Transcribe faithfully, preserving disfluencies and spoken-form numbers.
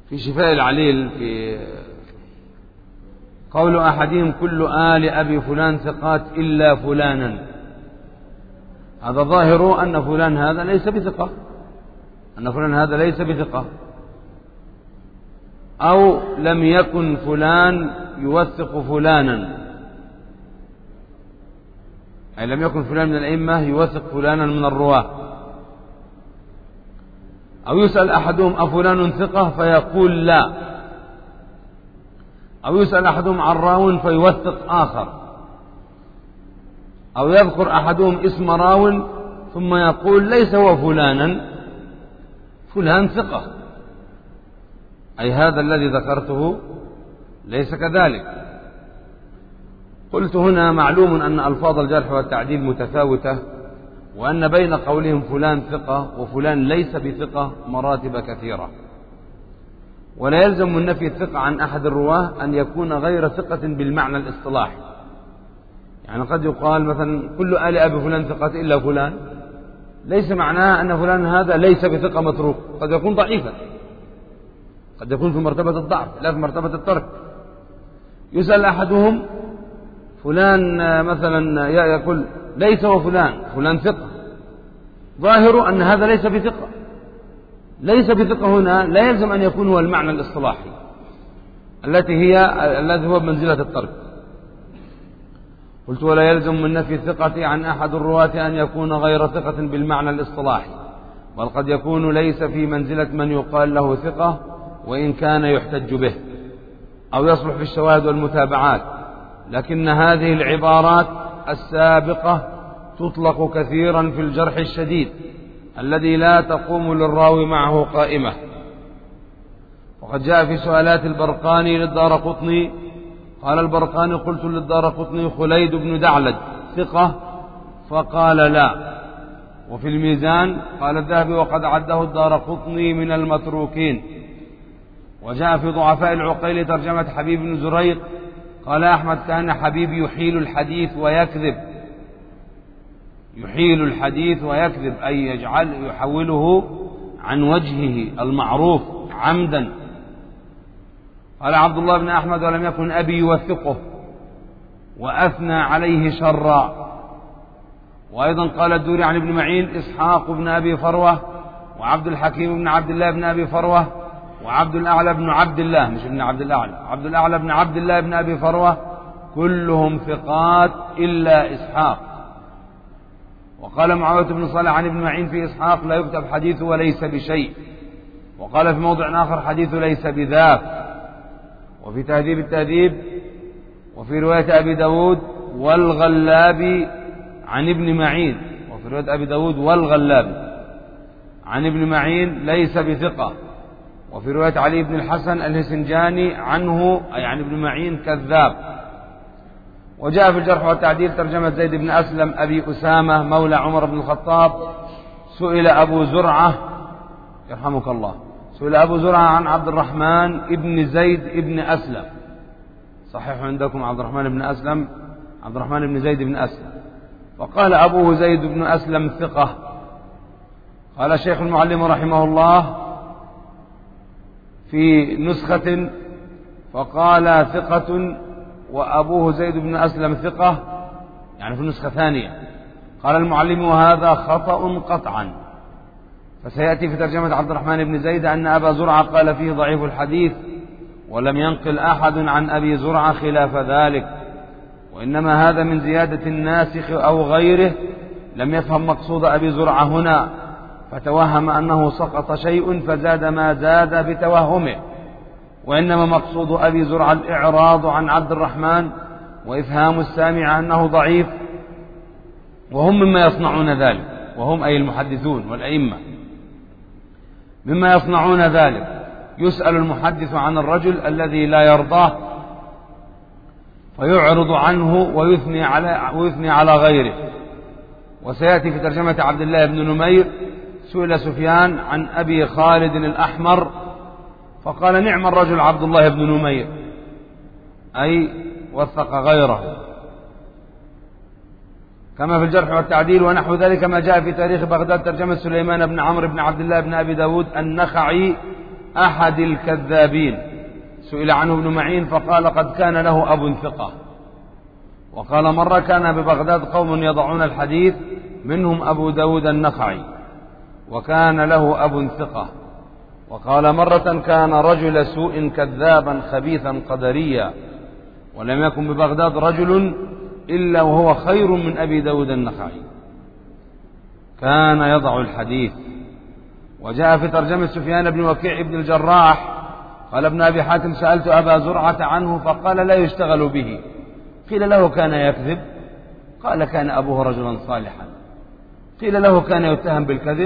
في شفاء العليل في قول أحدهم كل آل أبي فلان ثقات إلا فلانا، هذا ظاهر أن فلان هذا ليس بثقة، أن فلان هذا ليس بثقة، أو لم يكن فلان يوثق فلانا، أي لم يكن فلان من الأئمة يوثق فلانا من الرواة. أو يسأل أحدهم أفلان ثقة فيقول لا، أو يسأل أحدهم عن راو فيوثق آخر، أو يذكر أحدهم اسم راو ثم يقول ليس هو فلانا، فلان ثقة، أي هذا الذي ذكرته ليس كذلك. قلت هنا معلوم أن ألفاظ الجرح والتعديل متفاوتة، وأن بين قولهم فلان ثقة وفلان ليس بثقة مراتب كثيرة، ولا يلزم من نفي الثقة عن أحد الرواه أن يكون غير ثقة بالمعنى الاصطلاحي. يعني قد يقال مثلا كل آل أبي فلان ثقة إلا فلان، ليس معناه أن فلان هذا ليس بثقة متروك، قد يكون ضعيفا، قد يكون في مرتبة الضعف لا في مرتبة الترك. يسأل أحدهم فلان مثلا يقول ليس هو فلان، فلان ثقة، ظاهر أن هذا ليس بثقة. ليس بثقة هنا لا يلزم أن يكون هو المعنى الاصطلاحي التي هي الذي هو بمنزلة الترك. قلت ولا يلزم من نفي الثقة عن أحد الرواة أن يكون غير ثقة بالمعنى الاصطلاحي، بل قد يكون ليس في منزلة من يقال له ثقة وإن كان يحتج به أو يصلح في الشواهد والمتابعات، لكن هذه العبارات السابقة تطلق كثيرا في الجرح الشديد الذي لا تقوم للراوي معه قائمة. وقد جاء في سؤالات البرقاني للدارقطني قال البرقاني قلت للدارقطني خليد بن دعلج ثقة فقال لا. وفي الميزان قال الذهبي وقد عده الدارقطني من المتروكين. وجاء في ضعفاء العقيل ترجمة حبيب بن زريق قال أحمد كان حبيب يحيل الحديث ويكذب، يحيل الحديث ويكذب أي يجعل يحوله عن وجهه المعروف عمدا. قال عبد الله بن أحمد ولم يكن أبي يوثقه وأثنى عليه شرا. وأيضا قال الدوري عن ابن معين إسحاق بن أبي فروة وعبد الحكيم بن عبد الله بن أبي فروة وعبد الأعلى بن عبد الله مش ابن عبد الأعلى عبد الأعلى بن عبد الله بن أبي فروة كلهم ثقات إلا إسحاق. وقال معاوية بن صالح عن ابن معين في إسحاق لا يكتب حديثه وليس بشيء. وقال في موضع آخر حديث ليس بذاك. وفي تهذيب التهذيب وفي رواية أبي داود والغلابي عن ابن معين وفي رواية أبي داود والغلابي عن ابن معين ليس بثقة. وفي رواية علي بن الحسن الهسنجاني عنه أي عن ابن معين كذاب. وجاء في الجرح والتعديل ترجمة زيد بن أسلم أبي أسامة مولى عمر بن الخطاب سئل أبو زرعة يرحمك الله سئل أبو زرعة عن عبد الرحمن ابن زيد ابن أسلم. صحيح عندكم عبد الرحمن بن أسلم عبد الرحمن بن زيد بن أسلم. فقال أبوه زيد بن أسلم ثقة. قال الشيخ المعلم رحمه الله في نسخة فقال ثقة وأبوه زيد بن أسلم ثقة يعني في نسخة ثانية. قال المعلم وهذا خطأ قطعا. فسيأتي في ترجمة عبد الرحمن بن زيد أن أبا زرعة قال فيه ضعيف الحديث ولم ينقل أحد عن أبي زرعة خلاف ذلك، وإنما هذا من زيادة الناسخ أو غيره لم يفهم مقصود أبي زرعة هنا فتوهم أنه سقط شيء فزاد ما زاد بتوهمه، وإنما مقصود أبي زرعة الإعراض عن عبد الرحمن وإفهام السامع أنه ضعيف، وهم مما يصنعون ذلك، وهم أي المحدثون والأئمة مما يصنعون ذلك. يسأل المحدث عن الرجل الذي لا يرضاه فيعرض عنه ويثني على, ويثني على غيره. وسيأتي في ترجمة عبد الله بن نمير سئل سفيان عن أبي خالد الأحمر فقال نعم الرجل عبد الله بن نمير أي وثق غيره. كما في الجرح والتعديل ونحو ذلك ما جاء في تاريخ بغداد ترجمة سليمان بن عمرو بن عبد الله بن أبي داود النخعي أحد الكذابين. سئل عنه ابن معين فقال قد كان له أب ثقة. وقال مرة كان ببغداد قوم يضعون الحديث منهم أبو داود النخعي وكان له أب ثقة. وقال مرة كان رجل سوء كذابا خبيثا قدريا ولم يكن ببغداد رجل إلا وهو خير من أبي داود النخعي، كان يضع الحديث. وجاء في ترجمة سفيان بن وكيع بن الجراح قال ابن أبي حاتم سألت أبا زرعة عنه فقال لا يشتغل به. قيل له كان يكذب؟ قال كان أبوه رجلا صالحا. قيل له كان يتهم بالكذب؟